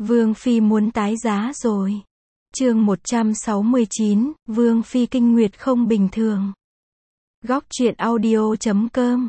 Vương Phi muốn tái giá rồi. Chương 169, Vương Phi kinh nguyệt không bình thường. Góc truyện audio.com.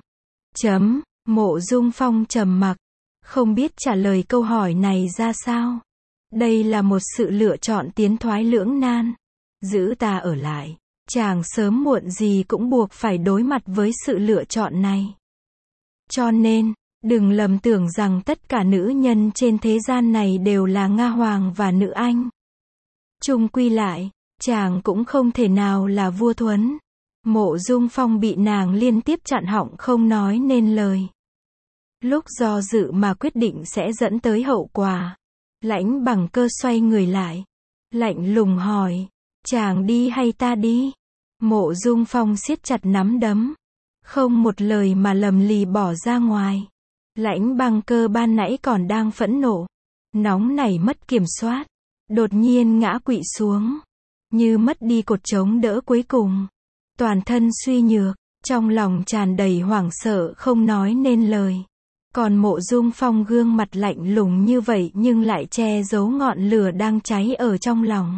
Mộ Dung Phong trầm mặc, không biết trả lời câu hỏi này ra sao. Đây là một sự lựa chọn tiến thoái lưỡng nan. Giữ ta ở lại, chàng sớm muộn gì cũng buộc phải đối mặt với sự lựa chọn này. Cho nên, đừng lầm tưởng rằng tất cả nữ nhân trên thế gian này đều là Nga Hoàng và nữ Anh. Chung quy lại, chàng cũng không thể nào là vua Thuấn. Mộ Dung Phong bị nàng liên tiếp chặn họng không nói nên lời. Lúc do dự mà quyết định sẽ dẫn tới hậu quả. Lãnh Bằng Cơ xoay người lại, lạnh lùng hỏi, chàng đi hay ta đi? Mộ Dung Phong siết chặt nắm đấm, không một lời mà lầm lì bỏ ra ngoài. Lãnh Bằng Cơ ban nãy còn đang phẫn nộ, nóng nảy mất kiểm soát, đột nhiên ngã quỵ xuống, như mất đi cột chống đỡ cuối cùng. Toàn thân suy nhược, trong lòng tràn đầy hoảng sợ không nói nên lời. Còn Mộ Dung Phong gương mặt lạnh lùng như vậy nhưng lại che giấu ngọn lửa đang cháy ở trong lòng.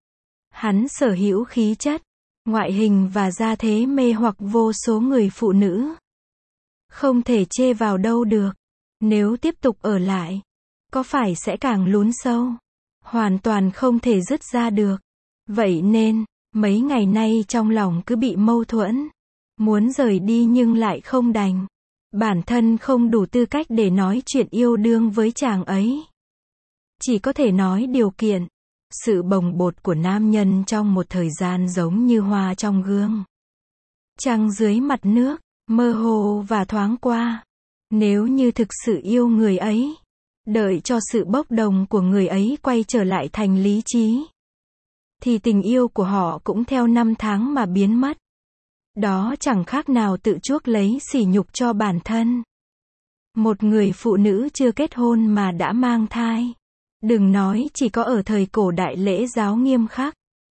Hắn sở hữu khí chất, ngoại hình và gia thế mê hoặc vô số người phụ nữ. Không thể chê vào đâu được. Nếu tiếp tục ở lại, có phải sẽ càng lún sâu, hoàn toàn không thể dứt ra được. Vậy nên, mấy ngày nay trong lòng cứ bị mâu thuẫn. Muốn rời đi nhưng lại không đành. Bản thân không đủ tư cách để nói chuyện yêu đương với chàng ấy. Chỉ có thể nói điều kiện. Sự bồng bột của nam nhân trong một thời gian giống như hoa trong gương. Trăng dưới mặt nước, mơ hồ và thoáng qua. Nếu như thực sự yêu người ấy, đợi cho sự bốc đồng của người ấy quay trở lại thành lý trí, thì tình yêu của họ cũng theo năm tháng mà biến mất. Đó chẳng khác nào tự chuốc lấy sỉ nhục cho bản thân. Một người phụ nữ chưa kết hôn mà đã mang thai. Đừng nói chỉ có ở thời cổ đại lễ giáo nghiêm khắc,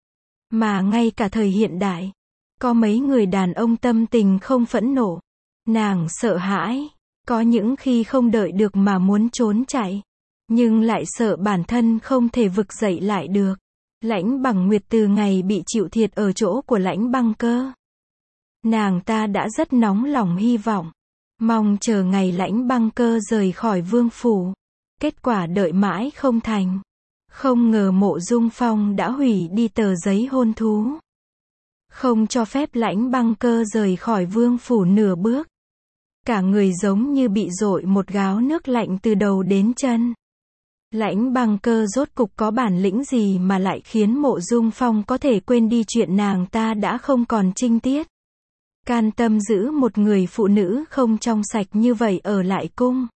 mà ngay cả thời hiện đại, có mấy người đàn ông tâm tình không phẫn nộ. Nàng sợ hãi, có những khi không đợi được mà muốn trốn chạy, nhưng lại sợ bản thân không thể vực dậy lại được. Lãnh Bằng Nguyệt từ ngày bị chịu thiệt ở chỗ của Lãnh Bằng Cơ, nàng ta đã rất nóng lòng hy vọng, mong chờ ngày Lãnh Bằng Cơ rời khỏi vương phủ. Kết quả đợi mãi không thành. Không ngờ Mộ Dung Phong đã hủy đi tờ giấy hôn thú, không cho phép Lãnh Bằng Cơ rời khỏi vương phủ nửa bước. Cả người giống như bị dội một gáo nước lạnh từ đầu đến chân. Lãnh Bằng Cơ rốt cục có bản lĩnh gì mà lại khiến Mộ Dung Phong có thể quên đi chuyện nàng ta đã không còn trinh tiết, can tâm giữ một người phụ nữ không trong sạch như vậy ở lại cung.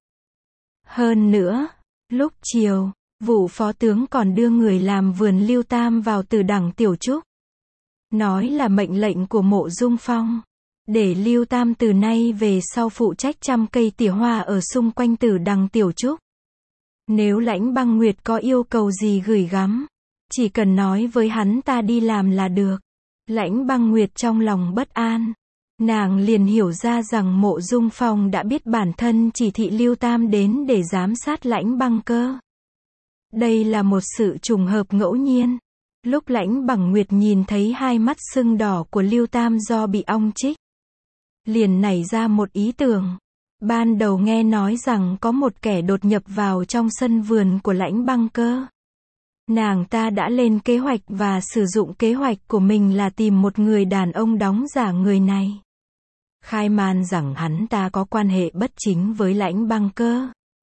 Hơn nữa, lúc chiều, Vũ phó tướng còn đưa người làm vườn Lưu Tam vào Tử Đằng Tiểu Trúc. Nói là mệnh lệnh của Mộ Dung Phong, để Lưu Tam từ nay về sau phụ trách chăm cây tỉa hoa ở xung quanh Tử Đằng Tiểu Trúc. Nếu Lãnh Băng Nguyệt có yêu cầu gì gửi gắm, chỉ cần nói với hắn ta đi làm là được. Lãnh Băng Nguyệt trong lòng bất an. Nàng liền hiểu ra rằng Mộ Dung Phong đã biết bản thân chỉ thị Lưu Tam đến để giám sát Lãnh Bằng Cơ. Đây là một sự trùng hợp ngẫu nhiên. Lúc Lãnh Bằng Nguyệt nhìn thấy hai mắt sưng đỏ của Lưu Tam do bị ong chích, liền nảy ra một ý tưởng. Ban đầu nghe nói rằng có một kẻ đột nhập vào trong sân vườn của Lãnh Bằng Cơ. Nàng ta đã lên kế hoạch và sử dụng kế hoạch của mình là tìm một người đàn ông đóng giả người này, khai man rằng hắn ta có quan hệ bất chính với Lãnh Bằng Cơ,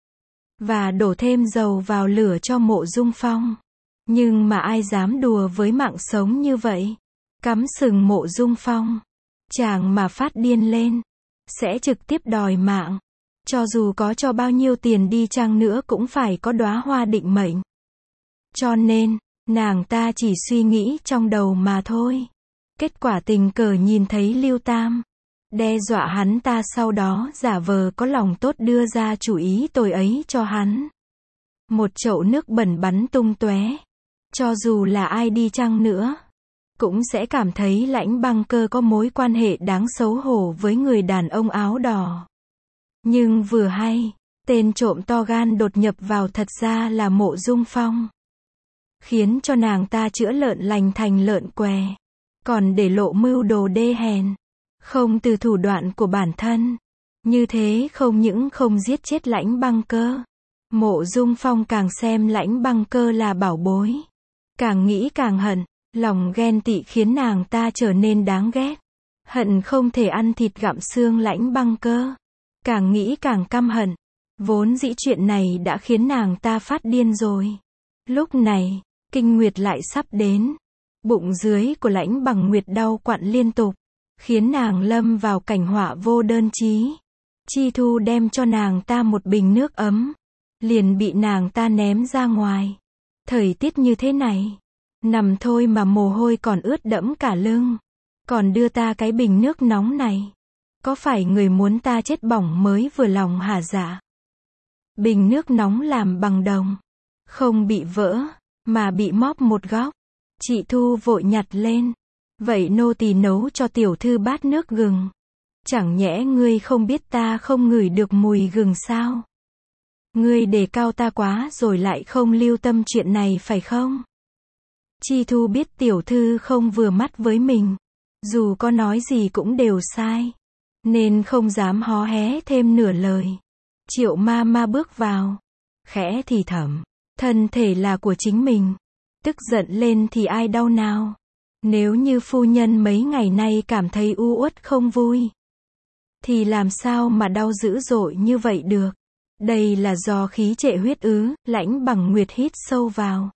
và đổ thêm dầu vào lửa cho Mộ Dung Phong. Nhưng mà ai dám đùa với mạng sống như vậy? Cắm sừng Mộ Dung Phong, chàng mà phát điên lên, sẽ trực tiếp đòi mạng. Cho dù có cho bao nhiêu tiền đi chăng nữa cũng phải có đóa hoa định mệnh. Cho nên, nàng ta chỉ suy nghĩ trong đầu mà thôi. Kết quả tình cờ nhìn thấy Lưu Tam, đe dọa hắn ta, sau đó giả vờ có lòng tốt đưa ra chủ ý tồi ấy cho hắn. Một chậu nước bẩn bắn tung tóe. Cho dù là ai đi chăng nữa, cũng sẽ cảm thấy Lãnh Bằng Cơ có mối quan hệ đáng xấu hổ với người đàn ông áo đỏ. Nhưng vừa hay, Tên trộm to gan đột nhập vào thật ra là Mộ Dung Phong. Khiến cho nàng ta chữa lợn lành thành lợn què. Còn để lộ mưu đồ đê hèn. Không từ thủ đoạn của bản thân. Như thế không những không giết chết Lãnh Băng Cơ. Mộ Dung Phong càng xem Lãnh Băng Cơ là bảo bối. Càng nghĩ càng hận. Lòng ghen tị khiến nàng ta trở nên đáng ghét. Hận không thể ăn thịt gặm xương Lãnh Băng Cơ. Càng nghĩ càng căm hận. Vốn dĩ chuyện này đã khiến nàng ta phát điên rồi. Lúc này, kinh nguyệt lại sắp đến. Bụng dưới của Lãnh Bằng Nguyệt đau quặn liên tục. Khiến nàng lâm vào cảnh họa vô đơn chí. Chi Thu đem cho nàng ta một bình nước ấm. Liền bị nàng ta ném ra ngoài. Thời tiết như thế này. Nằm thôi mà mồ hôi còn ướt đẫm cả lưng. Còn đưa ta cái bình nước nóng này. Có phải người muốn ta chết bỏng mới vừa lòng hả dạ? Bình nước nóng làm bằng đồng. Không bị vỡ, mà bị móp một góc. Chị Thu vội nhặt lên. Vậy nô tỳ nấu cho tiểu thư bát nước gừng. Chẳng nhẽ ngươi không biết ta không ngửi được mùi gừng sao? Ngươi đề cao ta quá rồi lại không lưu tâm chuyện này phải không? Chi Thu biết tiểu thư không vừa mắt với mình. Dù có nói gì cũng đều sai. Nên không dám hó hé thêm nửa lời. Triệu ma ma bước vào. Khẽ thì thầm. Thân thể là của chính mình. Tức giận lên thì ai đau nào. Nếu như phu nhân mấy ngày nay cảm thấy u uất không vui. Thì làm sao mà đau dữ dội như vậy được. Đây là do khí trệ huyết ứ. Lãnh Bằng Nguyệt hít sâu vào.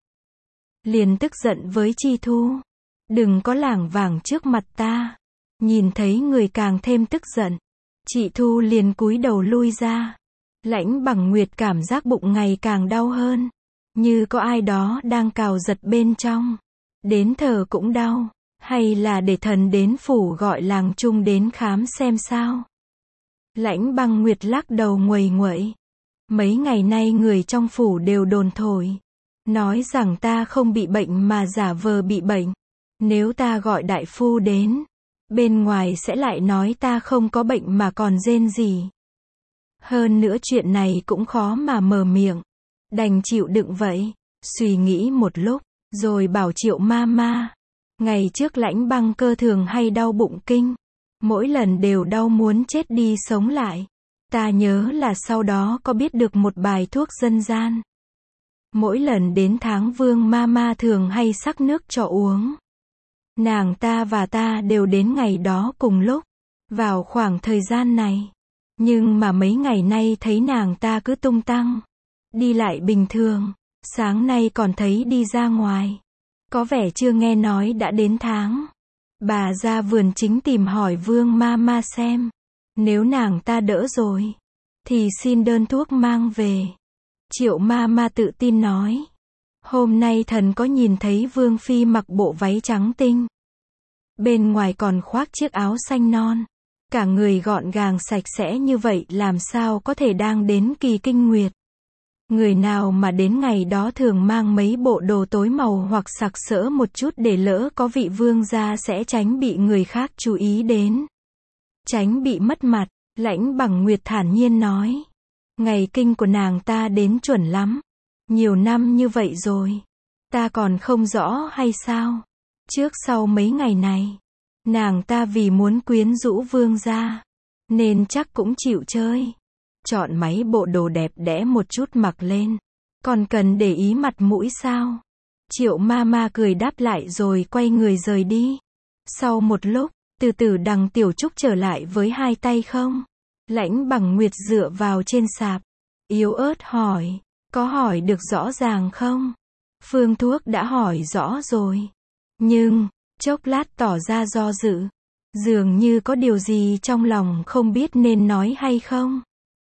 Liền tức giận với Chi Thu. Đừng có lảng vảng trước mặt ta. Nhìn thấy người càng thêm tức giận. Chị Thu liền cúi đầu lui ra. Lãnh Bằng Nguyệt cảm giác bụng ngày càng đau hơn. Như có ai đó đang cào giật bên trong. Đến thở cũng đau. Hay là để thần đến phủ gọi làng chung đến khám xem sao? Lãnh Băng Nguyệt lắc đầu nguầy nguậy. Mấy ngày nay người trong phủ đều đồn thổi. Nói rằng ta không bị bệnh mà giả vờ bị bệnh. Nếu ta gọi đại phu đến. Bên ngoài sẽ lại nói ta không có bệnh mà còn rên rỉ. Hơn nữa chuyện này cũng khó mà mở miệng. Đành chịu đựng vậy. Suy nghĩ một lúc. Rồi bảo Triệu ma ma. Ngày trước Lãnh Băng Cơ thường hay đau bụng kinh. Mỗi lần đều đau muốn chết đi sống lại. Ta nhớ là sau đó có biết được một bài thuốc dân gian. Mỗi lần đến tháng Vương ma ma thường hay sắc nước cho uống. Nàng ta và ta đều đến ngày đó cùng lúc. Vào khoảng thời gian này. Nhưng mà mấy ngày nay thấy nàng ta cứ tung tăng. Đi lại bình thường. Sáng nay còn thấy đi ra ngoài. Có vẻ chưa nghe nói đã đến tháng. Bà ra vườn chính tìm hỏi Vương ma ma xem. Nếu nàng ta đỡ rồi. Thì xin đơn thuốc mang về. Triệu ma ma tự tin nói. Hôm nay thần có nhìn thấy Vương Phi mặc bộ váy trắng tinh. Bên ngoài còn khoác chiếc áo xanh non. Cả người gọn gàng sạch sẽ như vậy làm sao có thể đang đến kỳ kinh nguyệt. Người nào mà đến ngày đó thường mang mấy bộ đồ tối màu hoặc sặc sỡ một chút để lỡ có vị vương gia sẽ tránh bị người khác chú ý đến. Tránh bị mất mặt, Lãnh Bằng Nguyệt thản nhiên nói. Ngày kinh của nàng ta đến chuẩn lắm. Nhiều năm như vậy rồi. Ta còn không rõ hay sao? Trước sau mấy ngày này. Nàng ta vì muốn quyến rũ vương gia. Nên chắc cũng chịu chơi. Chọn mấy bộ đồ đẹp đẽ một chút mặc lên. Còn cần để ý mặt mũi sao? Triệu ma ma cười đáp lại rồi quay người rời đi. Sau một lúc, từ từ Đằng Tiểu Trúc trở lại với hai tay không. Lãnh Bằng Nguyệt dựa vào trên sạp. Yếu ớt hỏi. Có hỏi được rõ ràng không? Phương thuốc đã hỏi rõ rồi. Nhưng, chốc lát tỏ ra do dự. Dường như có điều gì trong lòng không biết nên nói hay không.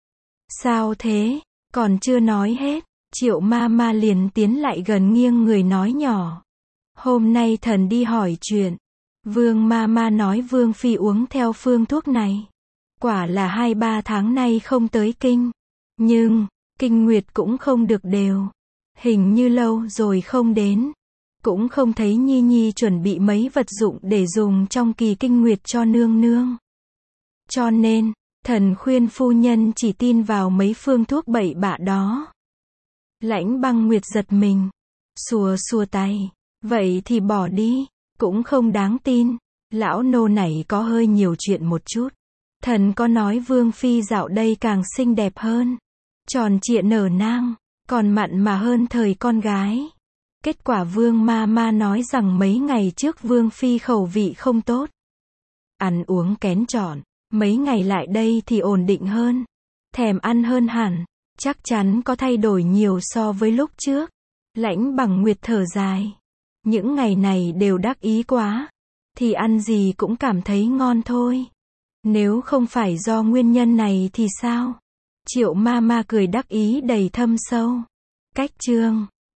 Sao thế? Còn chưa nói hết. Triệu ma ma liền tiến lại gần nghiêng người nói nhỏ. Hôm nay thần đi hỏi chuyện. Vương ma ma nói Vương Phi uống theo phương thuốc này. Quả là 2-3 tháng nay không tới kinh. Nhưng, kinh nguyệt cũng không được đều. Hình như lâu rồi không đến. Cũng không thấy Nhi Nhi chuẩn bị mấy vật dụng để dùng trong kỳ kinh nguyệt cho nương nương. Cho nên, Thần khuyên phu nhân chỉ tin vào mấy phương thuốc bậy bạ đó. Lãnh Băng Nguyệt giật mình. Xùa xùa tay. Vậy thì bỏ đi. Cũng không đáng tin. Lão nô này có hơi nhiều chuyện một chút. Thần có nói Vương Phi dạo đây càng xinh đẹp hơn. Tròn trịa nở nang. Còn mặn mà hơn thời con gái. Kết quả Vương ma nói rằng mấy ngày trước Vương Phi khẩu vị không tốt. Ăn uống kén chọn. Mấy ngày lại đây thì ổn định hơn. Thèm ăn hơn hẳn. Chắc chắn có thay đổi nhiều so với lúc trước. Lãnh Bằng Nguyệt thở dài. Những ngày này đều đắc ý quá. Thì ăn gì cũng cảm thấy ngon thôi. Nếu không phải do nguyên nhân này thì sao? Triệu ma cười đắc ý đầy thâm sâu. Cách chương